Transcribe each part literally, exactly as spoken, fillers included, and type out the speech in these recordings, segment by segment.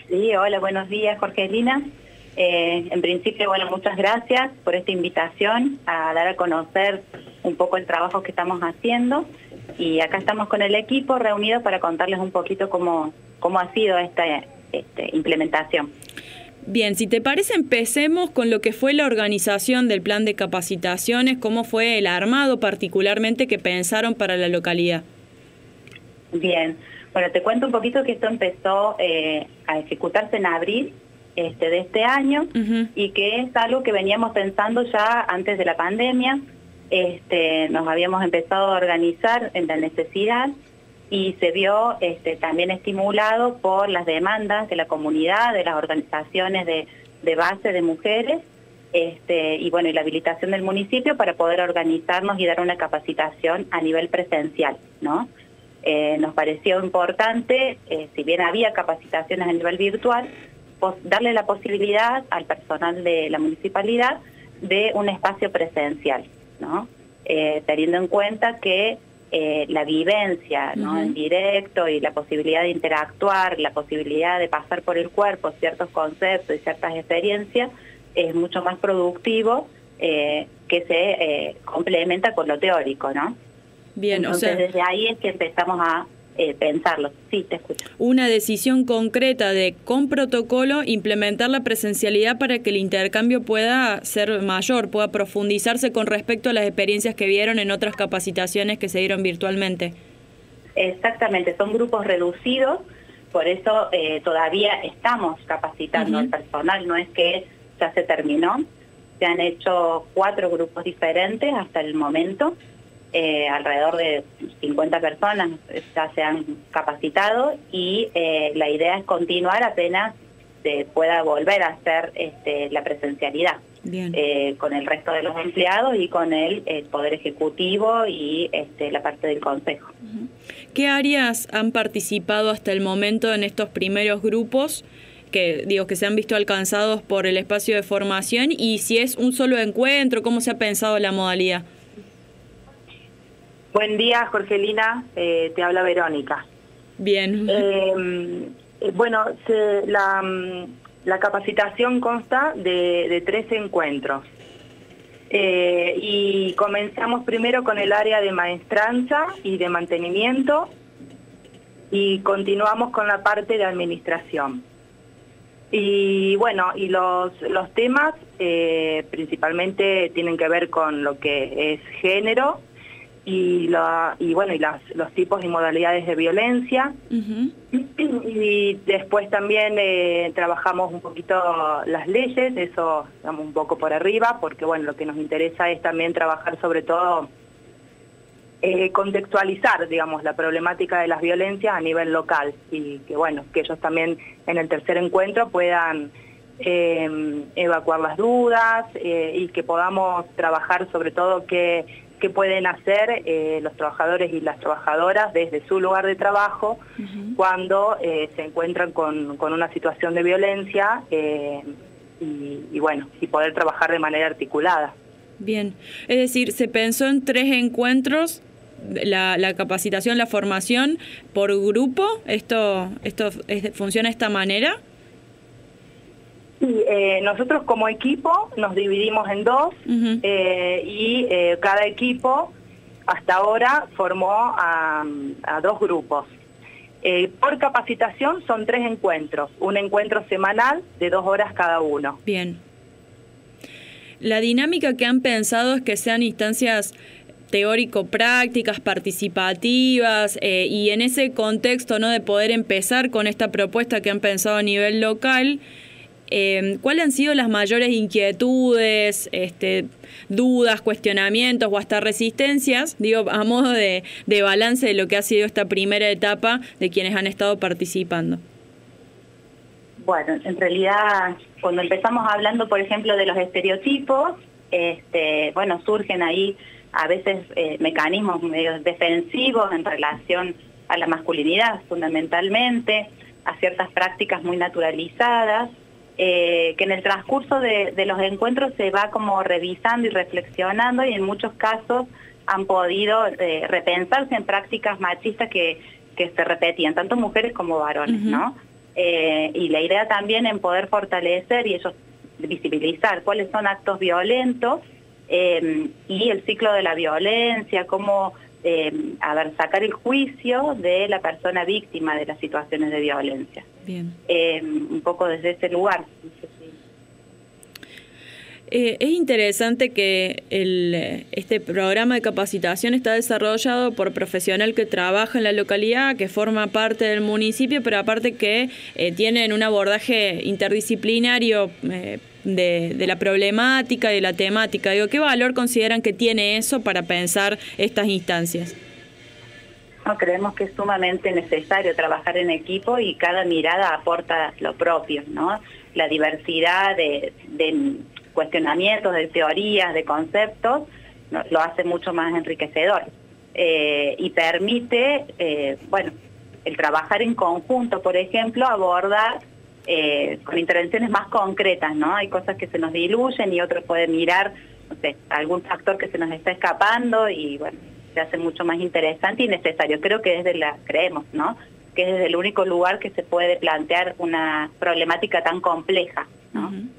Sí, hola, buenos días, Jorgelina. Eh, en principio, bueno, muchas gracias por esta invitación a dar a conocer un poco el trabajo que estamos haciendo. Y acá estamos con el equipo reunidos para contarles un poquito cómo, cómo ha sido esta este, implementación. Bien, si te parece, empecemos con lo que fue la organización del plan de capacitaciones, cómo fue el armado particularmente que pensaron para la localidad. Bien, bueno, te cuento un poquito que esto empezó eh, a ejecutarse en abril este, de este año uh-huh. y que es algo que veníamos pensando ya antes de la pandemia. Este, nos habíamos empezado a organizar en la necesidad y se vio este, también estimulado por las demandas de la comunidad, de las organizaciones de, de base de mujeres, este, y bueno, y la habilitación del municipio para poder organizarnos y dar una capacitación a nivel presencial, ¿no? Eh, nos pareció importante, eh, si bien había capacitaciones a nivel virtual, pues, darle la posibilidad al personal de la municipalidad de un espacio presencial, ¿no? Eh, teniendo en cuenta que eh, la vivencia, ¿no? Uh-huh. en directo y la posibilidad de interactuar, la posibilidad de pasar por el cuerpo ciertos conceptos y ciertas experiencias es mucho más productivo eh, que se eh, complementa con lo teórico, ¿no? Bien, Entonces, o sea, desde ahí es que empezamos a eh, pensarlo. Sí, te escucho. Una decisión concreta de, con protocolo, implementar la presencialidad para que el intercambio pueda ser mayor, pueda profundizarse con respecto a las experiencias que vieron en otras capacitaciones que se dieron virtualmente. Exactamente, son grupos reducidos, por eso eh, todavía estamos capacitando uh-huh. al personal, no es que ya se terminó, se han hecho cuatro grupos diferentes hasta el momento. Eh, alrededor de cincuenta personas ya se han capacitado y eh, la idea es continuar apenas se pueda volver a hacer este, la presencialidad eh, con el resto de los empleados y con el, el Poder Ejecutivo y este, la parte del Consejo. ¿Qué áreas han participado hasta el momento en estos primeros grupos que digo que se han visto alcanzados por el espacio de formación? Y si es un solo encuentro, ¿cómo se ha pensado la modalidad? Buen día, Jorgelina, eh, te habla Verónica. Bien. Eh, bueno, se, la, la capacitación consta de, de tres encuentros. Eh, y comenzamos primero con el área de maestranza y de mantenimiento y continuamos con la parte de administración. Y bueno, y los, los temas eh, principalmente tienen que ver con lo que es género, y, la, y bueno y las, los tipos y modalidades de violencia. Uh-huh. Y después también eh, trabajamos un poquito las leyes, eso digamos un poco por arriba, porque bueno, lo que nos interesa es también trabajar sobre todo eh, contextualizar, digamos, la problemática de las violencias a nivel local y que bueno, que ellos también en el tercer encuentro puedan eh, evacuar las dudas eh, y que podamos trabajar sobre todo que que pueden hacer eh, los trabajadores y las trabajadoras desde su lugar de trabajo uh-huh. cuando eh, se encuentran con, con una situación de violencia eh, y, y bueno, y poder trabajar de manera articulada. Bien, es decir, se pensó en tres encuentros, la, la capacitación, la formación por grupo, ¿esto, esto es, funciona de esta manera? Sí, eh, nosotros como equipo nos dividimos en dos uh-huh. eh, y eh, cada equipo hasta ahora formó a, a dos grupos. Eh, por capacitación son tres encuentros, un encuentro semanal de dos horas cada uno. Bien. La dinámica que han pensado es que sean instancias teórico-prácticas, participativas, eh, y en ese contexto, ¿no?, de poder empezar con esta propuesta que han pensado a nivel local. Eh, ¿Cuáles han sido las mayores inquietudes, este, dudas, cuestionamientos o hasta resistencias, digo, a modo de, de balance de lo que ha sido esta primera etapa de quienes han estado participando? Bueno, en realidad, cuando empezamos hablando, por ejemplo, de los estereotipos, este, bueno, surgen ahí a veces eh, mecanismos medio defensivos en relación a la masculinidad, fundamentalmente, a ciertas prácticas muy naturalizadas. Eh, que en el transcurso de, de los encuentros se va como revisando y reflexionando y en muchos casos han podido eh, repensarse en prácticas machistas que, que se repetían, tanto mujeres como varones, uh-huh. ¿no? eh, y la idea también en poder fortalecer y ellos visibilizar cuáles son actos violentos eh, y el ciclo de la violencia, cómo eh, a ver, sacar el juicio de la persona víctima de las situaciones de violencia. Bien. Eh, un poco desde ese lugar. No sé si... Eh, es interesante que el, este programa de capacitación está desarrollado por profesional que trabaja en la localidad, que forma parte del municipio, pero aparte que eh, tienen un abordaje interdisciplinario eh, de, de la problemática y de la temática. Digo, ¿qué valor consideran que tiene eso para pensar estas instancias? No, creemos que es sumamente necesario trabajar en equipo y cada mirada aporta lo propio, ¿no? La diversidad de... de cuestionamientos, de teorías, de conceptos, no, lo hace mucho más enriquecedor eh, y permite, eh, bueno, el trabajar en conjunto, por ejemplo, abordar eh, con intervenciones más concretas, ¿no? Hay cosas que se nos diluyen y otros pueden mirar, no sé, algún factor que se nos está escapando y, bueno, se hace mucho más interesante y necesario. Creo que desde la, creemos, ¿no?, que es desde el único lugar que se puede plantear una problemática tan compleja, ¿no? Uh-huh.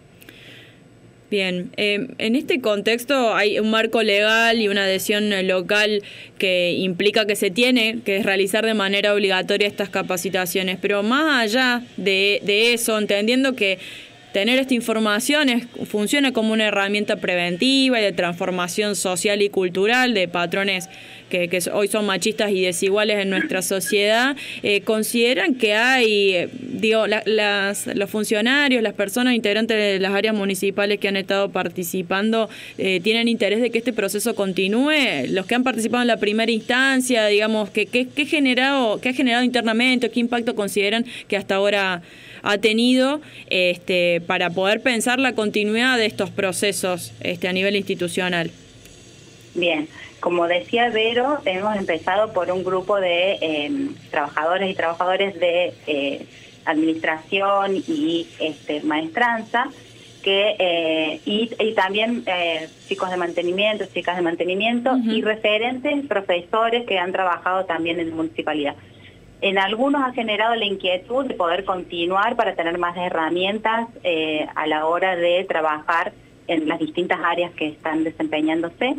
Bien, eh, en este contexto hay un marco legal y una adhesión local que implica que se tiene que realizar de manera obligatoria estas capacitaciones, pero más allá de, de eso, entendiendo que tener esta información es, funciona como una herramienta preventiva y de transformación social y cultural de patrones que, que hoy son machistas y desiguales en nuestra sociedad, eh, ¿consideran que hay, eh, digo, la, las, los funcionarios, las personas integrantes de las áreas municipales que han estado participando, eh, tienen interés de que este proceso continúe? Los que han participado en la primera instancia, digamos, ¿qué que, que generado, que ha generado internamente, qué impacto consideran que hasta ahora ha tenido este, para poder pensar la continuidad de estos procesos este, a nivel institucional? Bien, como decía Vero, hemos empezado por un grupo de eh, trabajadores y trabajadores de eh, administración y este, maestranza, que eh, y, y también eh, chicos de mantenimiento, chicas de mantenimiento, uh-huh, y referentes, profesores que han trabajado también en la municipalidad. En algunos ha generado la inquietud de poder continuar para tener más herramientas eh, a la hora de trabajar en las distintas áreas que están desempeñándose.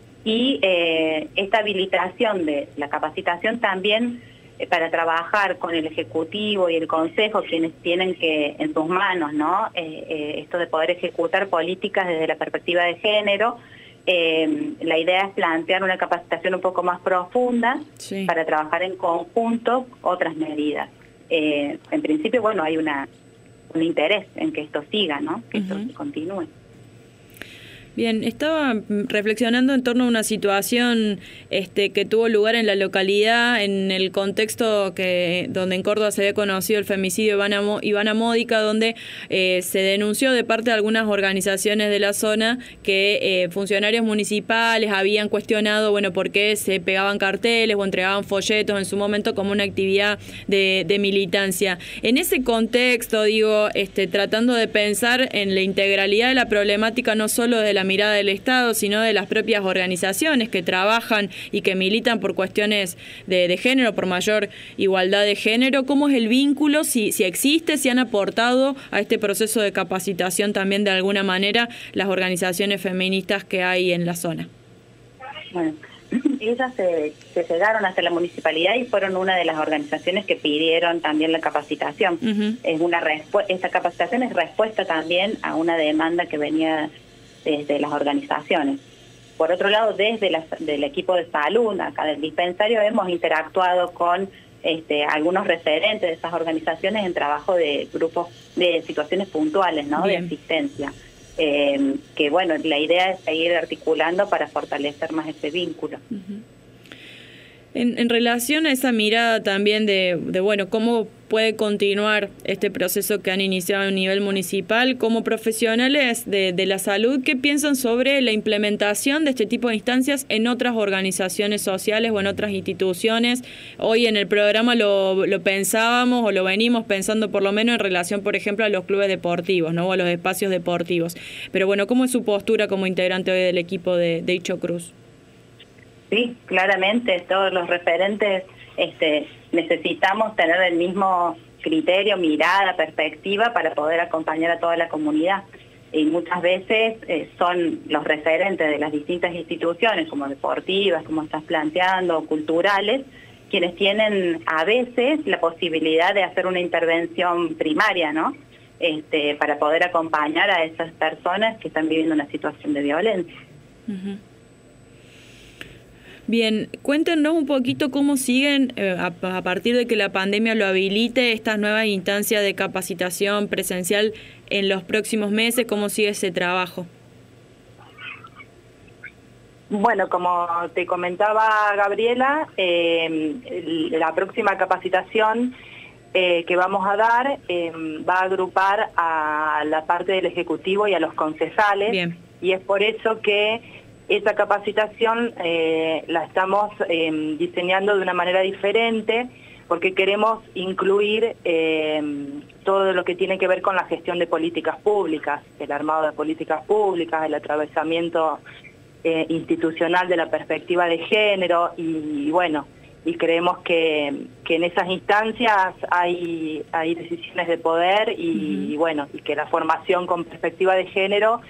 Y eh, esta habilitación de la capacitación también eh, para trabajar con el Ejecutivo y el Consejo, quienes tienen que en sus manos, ¿no? Eh, eh, esto de poder ejecutar políticas desde la perspectiva de género. Eh, la idea es plantear una capacitación un poco más profunda, sí, para trabajar en conjunto otras medidas. Eh, en principio, bueno, hay una un interés en que esto siga, ¿no? Que uh-huh. esto continúe. Bien, estaba reflexionando en torno a una situación este, que tuvo lugar en la localidad, en el contexto que donde en Córdoba se había conocido el femicidio de Ivana, Ivana Módica, donde eh, se denunció de parte de algunas organizaciones de la zona que eh, funcionarios municipales habían cuestionado, bueno, por qué se pegaban carteles o entregaban folletos en su momento como una actividad de, de militancia. En ese contexto, digo, este, tratando de pensar en la integralidad de la problemática, no solo de la mirada del Estado, sino de las propias organizaciones que trabajan y que militan por cuestiones de, de género, por mayor igualdad de género. ¿Cómo es el vínculo? Si, si existe, si han aportado a este proceso de capacitación también de alguna manera las organizaciones feministas que hay en la zona. Bueno, ellas se, se llegaron hasta la municipalidad y fueron una de las organizaciones que pidieron también la capacitación. Uh-huh. Es una respu- esta capacitación es respuesta también a una demanda que venía desde las organizaciones. Por otro lado, desde la, del equipo de salud, acá del dispensario, hemos interactuado con este, algunos referentes de esas organizaciones en trabajo de grupos de situaciones puntuales, ¿no? Bien. De asistencia. Eh, que bueno, la idea es seguir articulando para fortalecer más ese vínculo. Uh-huh. En, en relación a esa mirada también de, de, bueno, cómo puede continuar este proceso que han iniciado a nivel municipal, como profesionales de, de la salud, ¿qué piensan sobre la implementación de este tipo de instancias en otras organizaciones sociales o en otras instituciones? Hoy en el programa lo, lo pensábamos o lo venimos pensando por lo menos en relación, por ejemplo, a los clubes deportivos, ¿no? O a los espacios deportivos. Pero bueno, ¿cómo es su postura como integrante hoy del equipo de, de Icho Cruz? Sí, claramente todos los referentes este, necesitamos tener el mismo criterio, mirada, perspectiva para poder acompañar a toda la comunidad. Y muchas veces eh, son los referentes de las distintas instituciones, como deportivas, como estás planteando, culturales, quienes tienen a veces la posibilidad de hacer una intervención primaria, ¿no? Este, para poder acompañar a esas personas que están viviendo una situación de violencia. Uh-huh. Bien, cuéntenos un poquito cómo siguen, eh, a, a partir de que la pandemia lo habilite, estas nuevas instancias de capacitación presencial en los próximos meses, cómo sigue ese trabajo. Bueno, como te comentaba Gabriela, eh, la próxima capacitación eh, que vamos a dar eh, va a agrupar a la parte del Ejecutivo y a los concejales. Bien. Y es por eso que esa capacitación eh, la estamos eh, diseñando de una manera diferente, porque queremos incluir eh, todo lo que tiene que ver con la gestión de políticas públicas, el armado de políticas públicas, el atravesamiento eh, institucional de la perspectiva de género, y, y bueno, y creemos que, que en esas instancias hay, hay decisiones de poder y, uh-huh. y bueno, y que la formación con perspectiva de género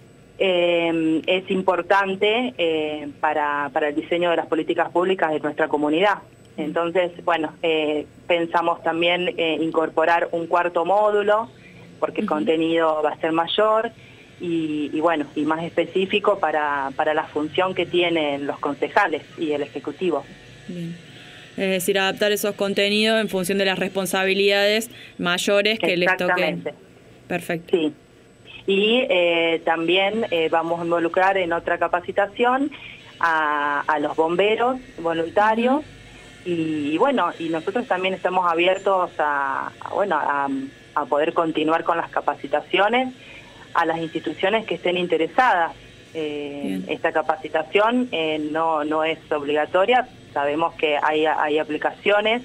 Eh, es importante eh, para, para el diseño de las políticas públicas de nuestra comunidad. Entonces, bueno, eh, pensamos también eh, incorporar un cuarto módulo, porque el uh-huh. contenido va a ser mayor y, y bueno, y más específico para, para la función que tienen los concejales y el Ejecutivo. Bien. Es decir, adaptar esos contenidos en función de las responsabilidades mayores que les toquen. Perfecto. Sí. Y eh, también eh, vamos a involucrar en otra capacitación a, a los bomberos voluntarios. Uh-huh. y, y bueno, y nosotros también estamos abiertos a, a bueno a, a poder continuar con las capacitaciones a las instituciones que estén interesadas. Eh, esta capacitación eh, no, no es obligatoria, sabemos que hay, hay aplicaciones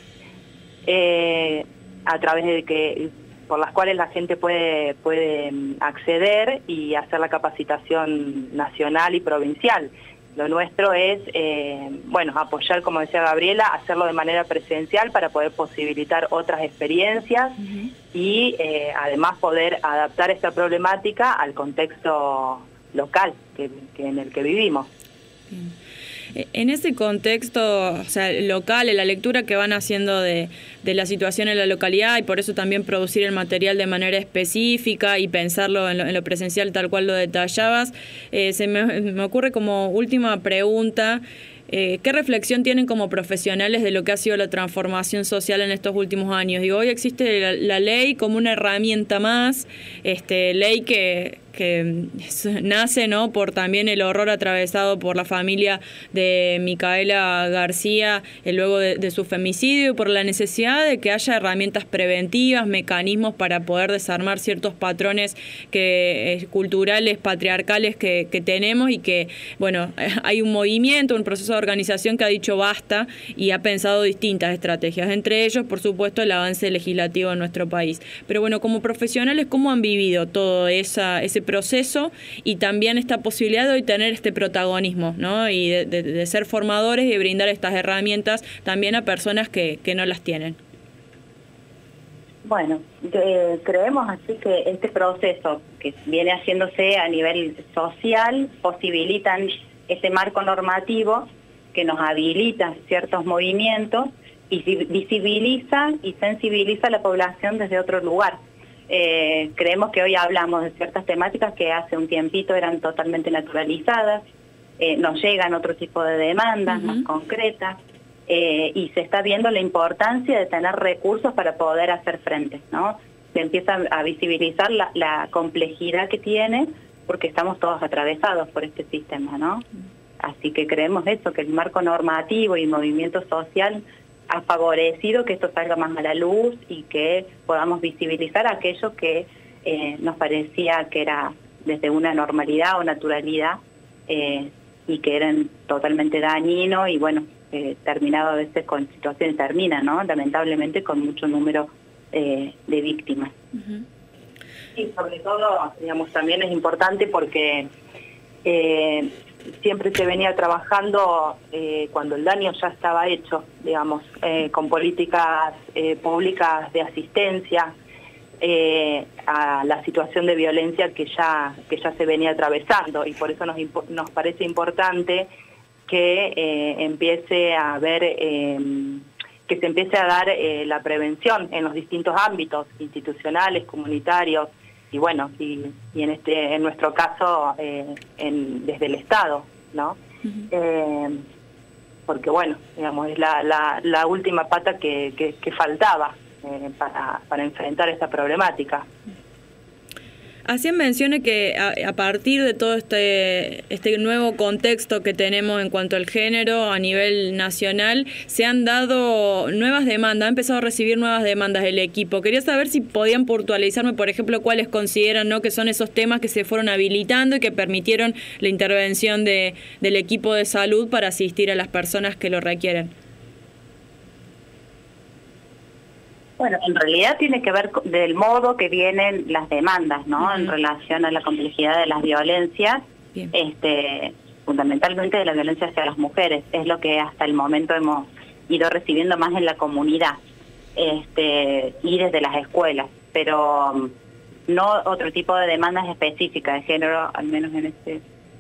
eh, a través de que por las cuales la gente puede, puede acceder y hacer la capacitación nacional y provincial. Lo nuestro es, eh, bueno, apoyar, como decía Gabriela, hacerlo de manera presencial para poder posibilitar otras experiencias uh-huh. y eh, además poder adaptar esta problemática al contexto local que, que en el que vivimos. Bien. En ese contexto, o sea, local, en la lectura que van haciendo de, de la situación en la localidad y por eso también producir el material de manera específica y pensarlo en lo, en lo presencial tal cual lo detallabas, eh, se me, me ocurre como última pregunta, eh, ¿qué reflexión tienen como profesionales de lo que ha sido la transformación social en estos últimos años? Digo, hoy existe la, la ley como una herramienta más, este, ley que... que nace, ¿no?, por también el horror atravesado por la familia de Micaela García eh, luego de, de su femicidio, y por la necesidad de que haya herramientas preventivas, mecanismos para poder desarmar ciertos patrones que eh, culturales, patriarcales que, que tenemos, y que, bueno, hay un movimiento, un proceso de organización que ha dicho basta y ha pensado distintas estrategias, entre ellos, por supuesto, el avance legislativo en nuestro país. Pero bueno, como profesionales, ¿cómo han vivido todo esa, ese proceso y también esta posibilidad de hoy tener este protagonismo, ¿no?, y de, de, de ser formadores y de brindar estas herramientas también a personas que, que no las tienen? Bueno, eh, creemos así que este proceso que viene haciéndose a nivel social posibilitan este marco normativo que nos habilita ciertos movimientos y visibiliza y sensibiliza a la población desde otro lugar. Eh, creemos que hoy hablamos de ciertas temáticas que hace un tiempito eran totalmente naturalizadas, eh, nos llegan otro tipo de demandas uh-huh. más concretas, eh, y se está viendo la importancia de tener recursos para poder hacer frente, ¿no? Se empieza a visibilizar la, la complejidad que tiene, porque estamos todos atravesados por este sistema, ¿no? Así que creemos eso, que el marco normativo y movimiento social ha favorecido que esto salga más a la luz y que podamos visibilizar aquello que eh, nos parecía que era desde una normalidad o naturalidad eh, y que eran totalmente dañinos y bueno, eh, terminado a veces con situaciones, termina, ¿no?, lamentablemente con mucho número eh, de víctimas. Uh-huh. Y sobre todo, digamos, también es importante porque eh, siempre se venía trabajando eh, cuando el daño ya estaba hecho, digamos, eh, con políticas eh, públicas de asistencia eh, a la situación de violencia que ya, que ya se venía atravesando, y por eso nos, nos parece importante que eh, empiece a haber, eh, que se empiece a dar eh, la prevención en los distintos ámbitos institucionales, comunitarios, y bueno, y, y en este, en nuestro caso, eh, en, desde el Estado, ¿no? Uh-huh. eh, porque bueno, digamos, es la, la, la última pata que, que, que faltaba eh, para, para enfrentar esta problemática. Hacían menciones que a, a partir de todo este, este nuevo contexto que tenemos en cuanto al género a nivel nacional, se han dado nuevas demandas, ha empezado a recibir nuevas demandas del equipo. Quería saber si podían puntualizarme, por ejemplo, cuáles consideran, ¿no?, que son esos temas que se fueron habilitando y que permitieron la intervención de, del equipo de salud para asistir a las personas que lo requieren. Bueno, en realidad tiene que ver del modo que vienen las demandas, ¿no? Uh-huh. En relación a la complejidad de las violencias, Bien. este, fundamentalmente de la violencia hacia las mujeres, es lo que hasta el momento hemos ido recibiendo más en la comunidad, este, y desde las escuelas, pero no otro tipo de demandas específicas de género, al menos en este.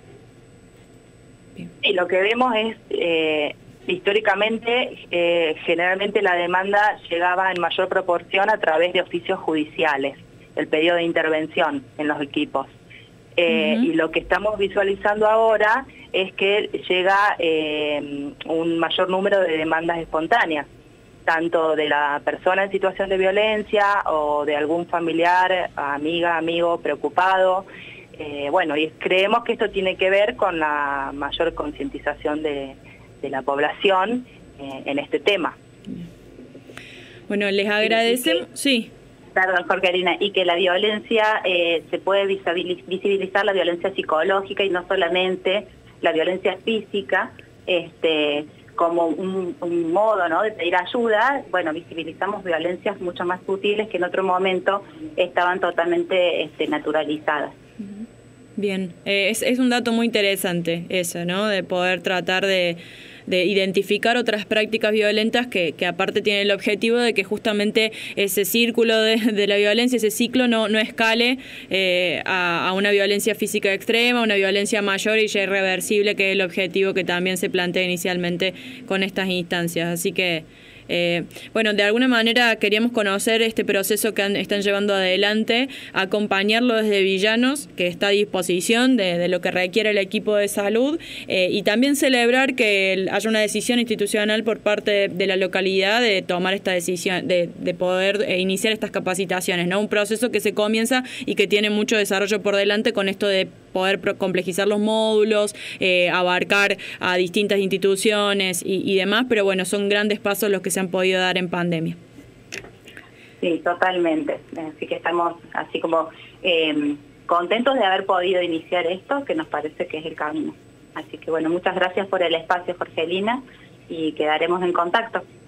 Bien. Y lo que vemos es eh, históricamente, eh, generalmente la demanda llegaba en mayor proporción a través de oficios judiciales, el pedido de intervención en los equipos. Eh, uh-huh. Y lo que estamos visualizando ahora es que llega eh, un mayor número de demandas espontáneas, tanto de la persona en situación de violencia o de algún familiar, amiga, amigo preocupado. Eh, bueno, y creemos que esto tiene que ver con la mayor concientización de de la población eh, en este tema. Bueno, les agradecemos. Sí. Perdón, Jorgelina, y que la violencia, eh, se puede visibilizar la violencia psicológica y no solamente la violencia física, este, como un, un modo, ¿no?, de pedir ayuda. Bueno, visibilizamos violencias mucho más sutiles que en otro momento estaban totalmente este, naturalizadas. Bien, eh, es, es un dato muy interesante eso, ¿no?, de poder tratar de, de identificar otras prácticas violentas que, que aparte tienen el objetivo de que justamente ese círculo de, de la violencia, ese ciclo no, no escale eh, a, a una violencia física extrema, una violencia mayor y ya irreversible, que es el objetivo que también se plantea inicialmente con estas instancias. Así que Eh, bueno, de alguna manera queríamos conocer este proceso que han, están llevando adelante, acompañarlo desde Villanos, que está a disposición de, de lo que requiere el equipo de salud, eh, y también celebrar que el, haya una decisión institucional por parte de, de la localidad de tomar esta decisión, de, de poder eh, iniciar estas capacitaciones, ¿no? Un proceso que se comienza y que tiene mucho desarrollo por delante con esto de poder complejizar los módulos, eh, abarcar a distintas instituciones y, y demás, pero bueno, son grandes pasos los que se han podido dar en pandemia. Sí, totalmente. Así que estamos así como eh, contentos de haber podido iniciar esto, que nos parece que es el camino. Así que bueno, muchas gracias por el espacio, Jorgelina, y quedaremos en contacto.